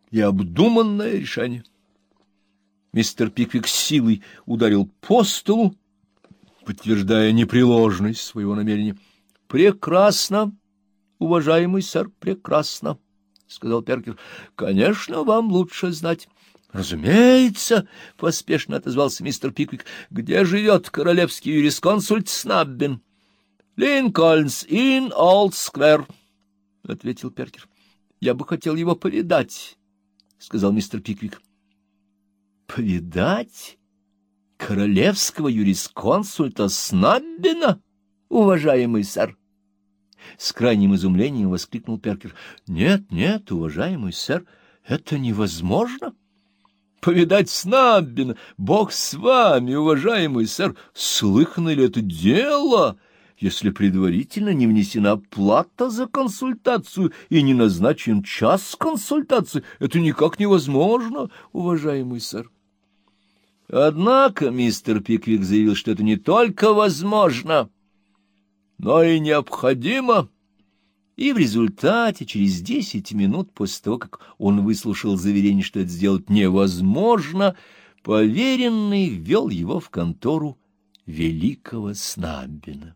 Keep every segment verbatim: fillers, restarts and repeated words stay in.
и обдуманное решение. Мистер Пиквик с силой ударил по столу, подтверждая непреложность своего намерения. — Прекрасно, уважаемый сэр, прекрасно, — сказал Перкер. — Конечно, вам лучше знать. — Разумеется, — поспешно отозвался мистер Пиквик. — Где живет королевский юрисконсульт Снаббин? — Линкольнс-Инн, Олд-Сквер, — ответил Перкер. — Я бы хотел его повидать, — сказал мистер Пиквик. — Повидать? Королевского юрисконсульта Снаббина, уважаемый сэр? С крайним изумлением воскликнул Перкер. — Нет, нет, уважаемый сэр, это невозможно. Повидать Снаббина, бог с вами, уважаемый сэр, слыхано ли это дело, если предварительно не внесена плата за консультацию и не назначен час консультации? Это никак невозможно, уважаемый сэр. Однако мистер Пиквик заявил, что это не только возможно, но и необходимо. И в результате, через десять минут после того, как он выслушал заверение, что это сделать невозможно, поверенный ввел его в контору великого Снаббина.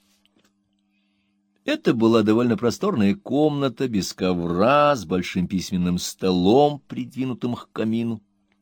Это была довольно просторная комната, без ковра, с большим письменным столом, придвинутым к камину.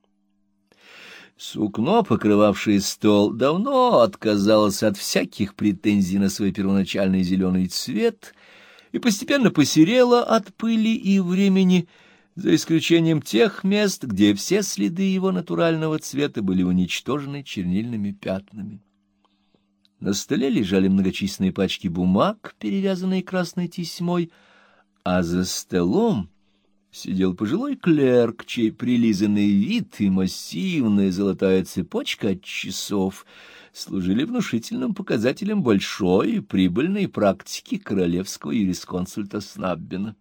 Сукно, покрывавшее стол, давно отказалось от всяких претензий на свой первоначальный зеленый цвет и постепенно посерело от пыли и времени, за исключением тех мест, где все следы его натурального цвета были уничтожены чернильными пятнами. На столе лежали многочисленные пачки бумаг, перевязанные красной тесьмой, а за столом сидел пожилой клерк, чей прилизанный вид и массивная золотая цепочка от часов служили внушительным показателем большой и прибыльной практики королевского юрисконсульта Снаббина.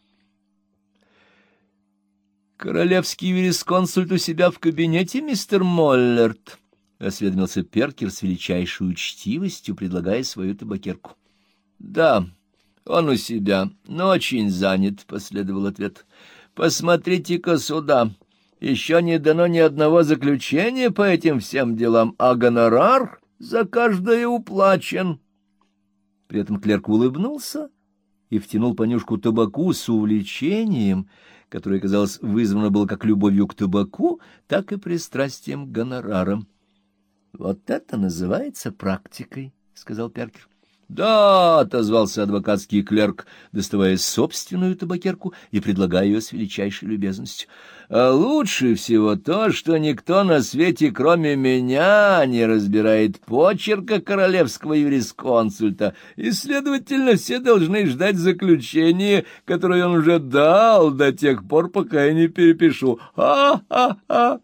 — Королевский юрисконсульт у себя в кабинете, мистер Моллерт? — осведомился Перкер с величайшей учтивостью, предлагая свою табакерку. — Да, он у себя, но очень занят, — последовал ответ. — Посмотрите-ка сюда. Еще не дано ни одного заключения по этим всем делам, а гонорар за каждое уплачен. При этом клерк улыбнулся и втянул понюшку табаку с увлечением, которое, казалось, вызвано было как любовью к табаку, так и пристрастием к гонорарам. — Вот это называется практикой, — сказал Перкер. — Да, — отозвался адвокатский клерк, доставая собственную табакерку и предлагая ее с величайшей любезностью. — А лучше всего то, что никто на свете, кроме меня, не разбирает почерка королевского юрисконсульта, и, следовательно, все должны ждать заключения, которое он уже дал до тех пор, пока я не перепишу. Ха-ха-ха!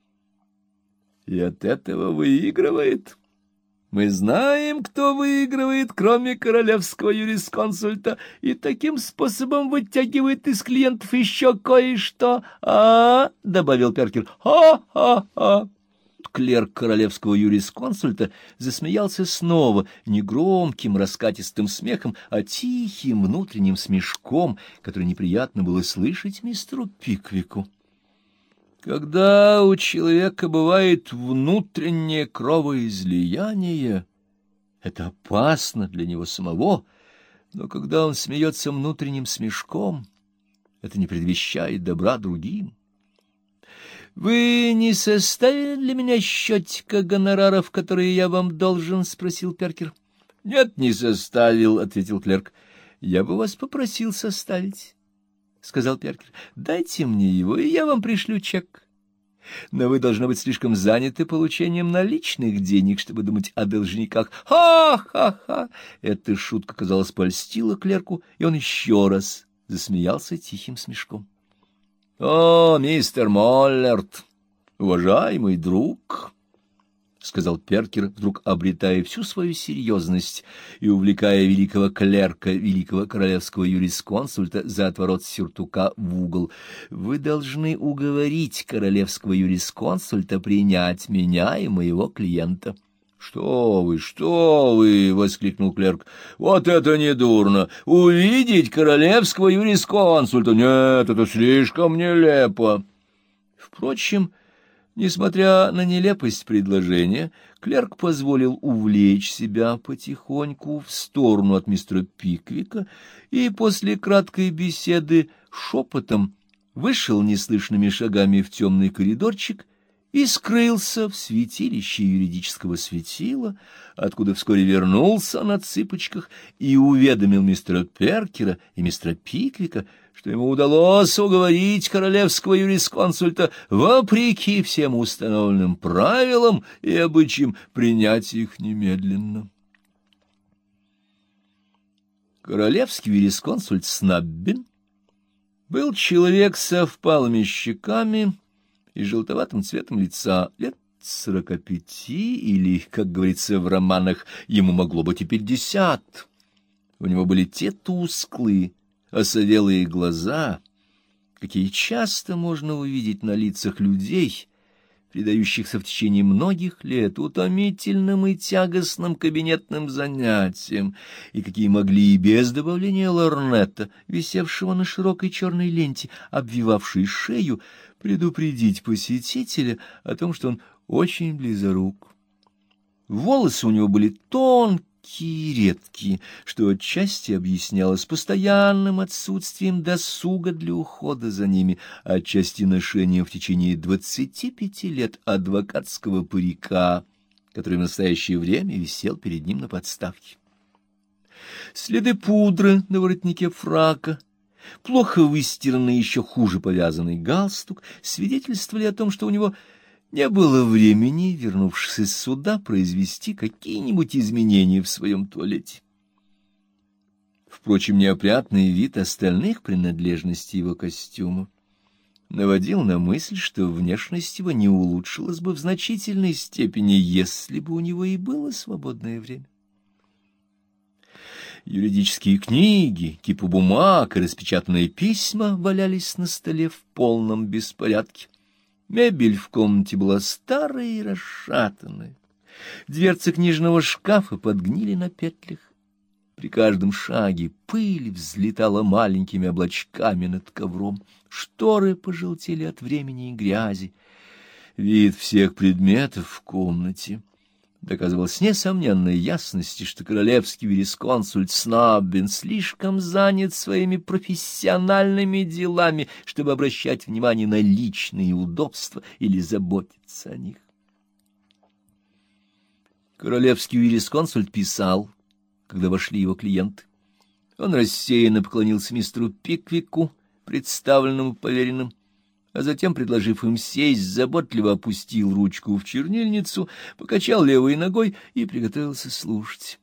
И от этого выигрывает. Мы знаем, кто выигрывает, кроме королевского юрисконсульта, и таким способом вытягивает из клиентов еще кое-что. А, — добавил Перкер, — ха-ха-ха. Клерк королевского юрисконсульта засмеялся снова, не громким раскатистым смехом, а тихим внутренним смешком, который неприятно было слышать мистеру Пиквику. Когда у человека бывает внутреннее кровоизлияние, это опасно для него самого, но когда он смеется внутренним смешком, это не предвещает добра другим. — Вы не составили для меня счетчика гонораров, которые я вам должен? — спросил Перкер. — Нет, не составил, — ответил клерк. — Я бы вас попросил составить, — сказал Перкер. — Дайте мне его, и я вам пришлю чек. Но вы, должны быть, слишком заняты получением наличных денег, чтобы думать о должниках. Ха-ха-ха! Эта шутка, казалось, польстила клерку, и он еще раз засмеялся тихим смешком. — О, мистер Моллерт, уважаемый друг! — сказал Перкер, вдруг обретая всю свою серьезность и увлекая великого клерка, великого королевского юрисконсульта за отворот сюртука в угол. — Вы должны уговорить королевского юрисконсульта принять меня и моего клиента. Что вы, что вы! — воскликнул клерк. — Вот это недурно! Увидеть королевского юрисконсульта! Нет, это слишком нелепо! Впрочем, несмотря на нелепость предложения, клерк позволил увлечь себя потихоньку в сторону от мистера Пиквика и после краткой беседы шепотом вышел неслышными шагами в темный коридорчик и скрылся в святилище юридического светила, откуда вскоре вернулся на цыпочках и уведомил мистера Перкера и мистера Пиквика, что ему удалось уговорить королевского юрисконсульта, вопреки всем установленным правилам и обычаям, принять их немедленно. Королевский юрисконсульт Снаббин был человек со впалыми щеками и желтоватым цветом лица, лет сорока пяти, или, как говорится в романах, ему могло быть и пятьдесят. У него были те тусклые, осовелые глаза, какие часто можно увидеть на лицах людей, предающихся в течение многих лет утомительным и тягостным кабинетным занятиям, и какие могли и без добавления лорнета, висевшего на широкой черной ленте, обвивавшей шею, предупредить посетителя о том, что он очень близорук. Волосы у него были тонкие и редкие, что отчасти объяснялось постоянным отсутствием досуга для ухода за ними, а отчасти ношением в течение двадцати пяти лет адвокатского парика, который в настоящее время висел перед ним на подставке. Следы пудры на воротнике фрака, плохо выстиранный, еще хуже повязанный галстук свидетельствовали о том, что у него не было времени, вернувшись из суда, произвести какие-нибудь изменения в своем туалете. Впрочем, неопрятный вид остальных принадлежностей его костюма наводил на мысль, что внешность его не улучшилась бы в значительной степени, если бы у него и было свободное время. Юридические книги, кипы бумаг и распечатанные письма валялись на столе в полном беспорядке. Мебель в комнате была старая и расшатанная. Дверцы книжного шкафа подгнили на петлях. При каждом шаге пыль взлетала маленькими облачками над ковром. Шторы пожелтели от времени и грязи. Вид всех предметов в комнате доказывал с несомненной ясностью, что королевский юрисконсульт Снаббин слишком занят своими профессиональными делами, чтобы обращать внимание на личные удобства или заботиться о них. Королевский юрисконсульт писал, когда вошли его клиенты. Он рассеянно поклонился мистеру Пиквику, представленному поверенным, а затем, предложив им сесть, заботливо опустил ручку в чернильницу, покачал левой ногой и приготовился слушать.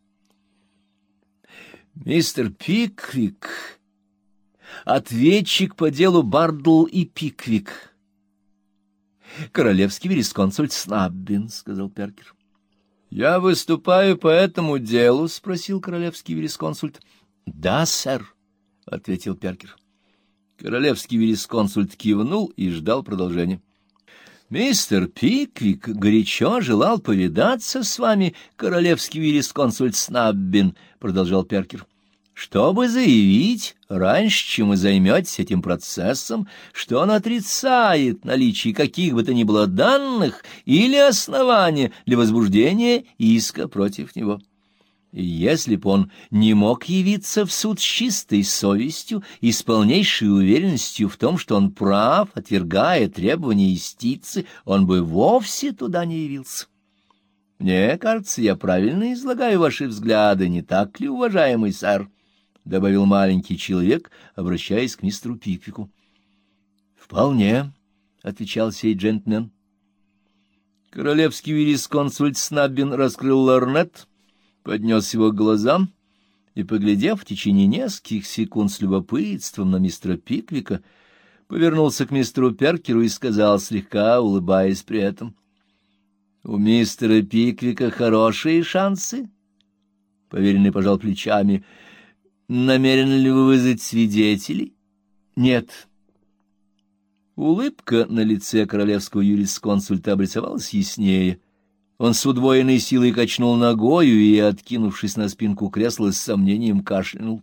Мистер Пиквик, ответчик по делу Бардл и Пиквик. Королевский юрисконсульт Снаббин, — сказал Перкер. — Я выступаю по этому делу? — спросил королевский юрисконсульт. — Да, сэр, — ответил Перкер. Королевский юрисконсульт кивнул и ждал продолжения. — Мистер Пиквик горячо желал повидаться с вами, королевский юрисконсульт Снаббин, — продолжал Перкер, — чтобы заявить, раньше, чем вы займетесь этим процессом, что он отрицает наличие каких бы то ни было данных или основания для возбуждения иска против него. И если бы он не мог явиться в суд с чистой совестью и с полнейшей уверенностью в том, что он прав, отвергая требования истицы, он бы вовсе туда не явился. Мне кажется, я правильно излагаю ваши взгляды, не так ли, уважаемый сэр? — добавил маленький человек, обращаясь к мистеру Пиквику. — Вполне, — отвечал сей джентльмен. Королевский юрисконсульт Снаббин раскрыл лорнет, поднес его к глазам и, поглядев в течение нескольких секунд с любопытством на мистера Пиквика, повернулся к мистеру Перкеру и сказал, слегка улыбаясь при этом: — У мистера Пиквика хорошие шансы. Поверенный пожал плечами. — Намерены ли вы вызвать свидетелей? — Нет. Улыбка на лице королевского юрисконсульта обрисовалась яснее. Он с удвоенной силой качнул ногою и, откинувшись на спинку кресла, с сомнением кашлянул.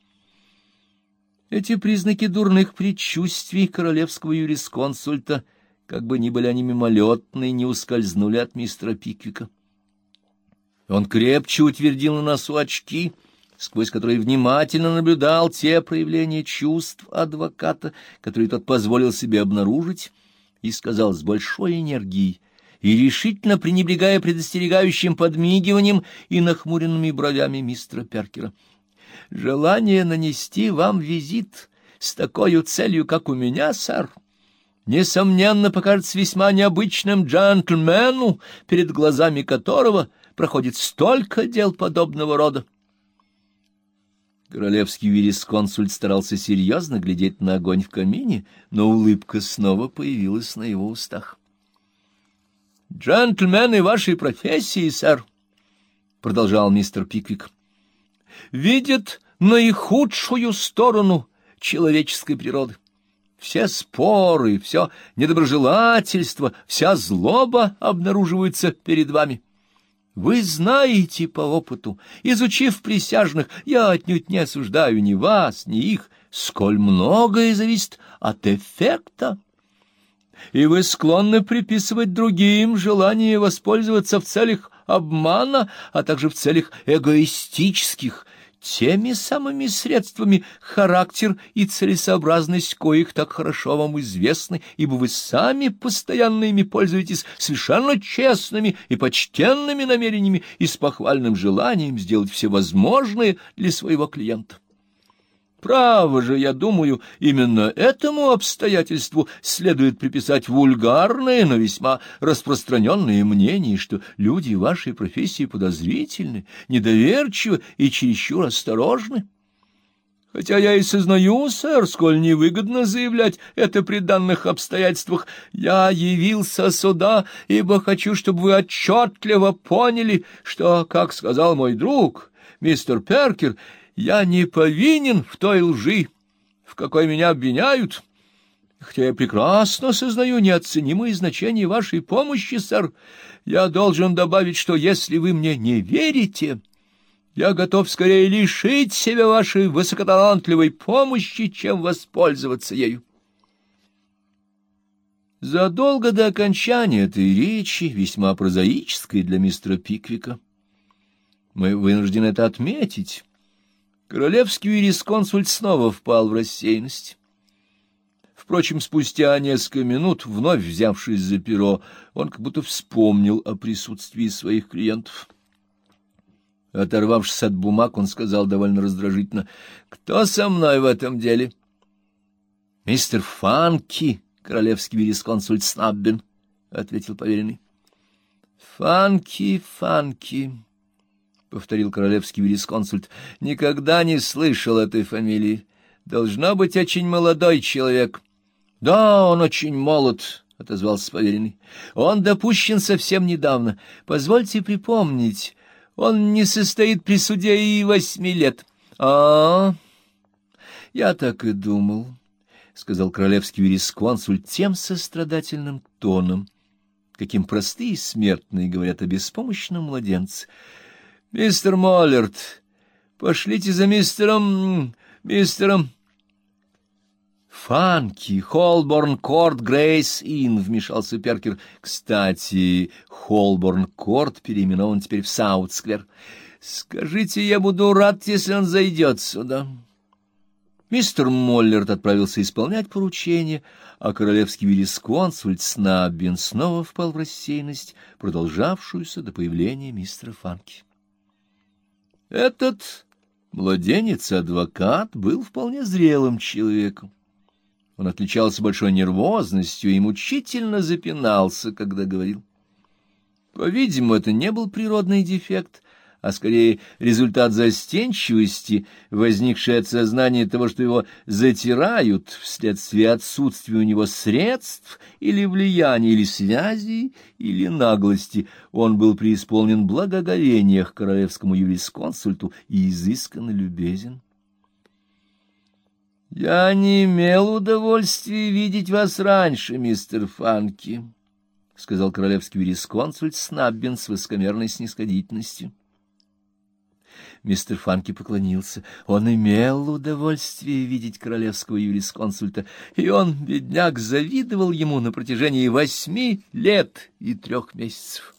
Эти признаки дурных предчувствий королевского юрисконсульта, как бы ни были они мимолетные, не ускользнули от мистера Пиквика. Он крепче утвердил на носу очки, сквозь которые внимательно наблюдал те проявления чувств адвоката, которые тот позволил себе обнаружить, и сказал с большой энергией и решительно пренебрегая предостерегающим подмигиванием и нахмуренными бровями мистера Перкера: «Желание нанести вам визит с такой целью, как у меня, сэр, несомненно, покажется весьма необычным джентльмену, перед глазами которого проходит столько дел подобного рода». Королевский юрисконсульт старался серьезно глядеть на огонь в камине, но улыбка снова появилась на его устах. «Джентльмены вашей профессии, сэр, — продолжал мистер Пиквик, — видят наихудшую сторону человеческой природы. Все споры, все недоброжелательство, вся злоба обнаруживаются перед вами. Вы знаете по опыту, изучив присяжных, я отнюдь не осуждаю ни вас, ни их, сколь многое зависит от эффекта. И вы склонны приписывать другим желание воспользоваться в целях обмана, а также в целях эгоистических, теми самыми средствами, характер и целесообразность коих так хорошо вам известны, ибо вы сами постоянно ими пользуетесь совершенно честными и почтенными намерениями и с похвальным желанием сделать все возможное для своего клиента. Право же, я думаю, именно этому обстоятельству следует приписать вульгарное, но весьма распространенное мнение, что люди вашей профессии подозрительны, недоверчивы и чересчур осторожны. Хотя я и сознаю, сэр, сколь невыгодно заявлять это при данных обстоятельствах, я явился сюда, ибо хочу, чтобы вы отчетливо поняли, что, как сказал мой друг, мистер Перкер, я не повинен в той лжи, в какой меня обвиняют, хотя я прекрасно сознаю неоценимое значение вашей помощи, сэр. Я должен добавить, что если вы мне не верите, я готов скорее лишить себя вашей высокоталантливой помощи, чем воспользоваться ею». Задолго до окончания этой речи, весьма прозаической для мистера Пиквика, мы вынуждены это отметить, королевский юрисконсульт снова впал в рассеянность. Впрочем, спустя несколько минут, вновь взявшись за перо, он как будто вспомнил о присутствии своих клиентов. Оторвавшись от бумаг, он сказал довольно раздражительно: «Кто со мной в этом деле?» «Мистер Фанки, королевский юрисконсульт Снаббин», — ответил поверенный. «Фанки, Фанки», — повторил королевский юрисконсульт, — «никогда не слышал этой фамилии. Должно быть, очень молодой человек». «Да, он очень молод», — отозвался поверенный. «Он допущен совсем недавно. Позвольте припомнить, он не состоит при суде и восьми лет». «А, я так и думал», — сказал королевский юрисконсульт тем сострадательным тоном, каким простые смертные говорят о беспомощном младенце. «Мистер Моллерт, пошлите за мистером... мистером...» «Фанки, Холборн-Корт, Грейс-Инн», — вмешался Перкер. «Кстати, Холборн-Корт переименован теперь в Саут-Сквер. Скажите, я буду рад, если он зайдет сюда». Мистер Моллерт отправился исполнять поручение, а королевский юрисконсульт Снаббин снова впал в рассеянность, продолжавшуюся до появления мистера Фанки. Этот младенец-адвокат был вполне зрелым человеком. Он отличался большой нервозностью и мучительно запинался, когда говорил. По-видимому, это не был природный дефект, а скорее результат застенчивости, возникшей от сознания того, что его затирают вследствие отсутствия у него средств или влияния, или связей, или наглости. Он был преисполнен благоговения к королевскому юрисконсульту и изысканно любезен. «Я не имел удовольствия видеть вас раньше, мистер Фанки», — сказал королевский юрисконсульт Снаббин с высокомерной снисходительностью. Мистер Фанки поклонился. Он имел удовольствие видеть королевского юрисконсульта, и он, бедняк, завидовал ему на протяжении восьми лет и трех месяцев.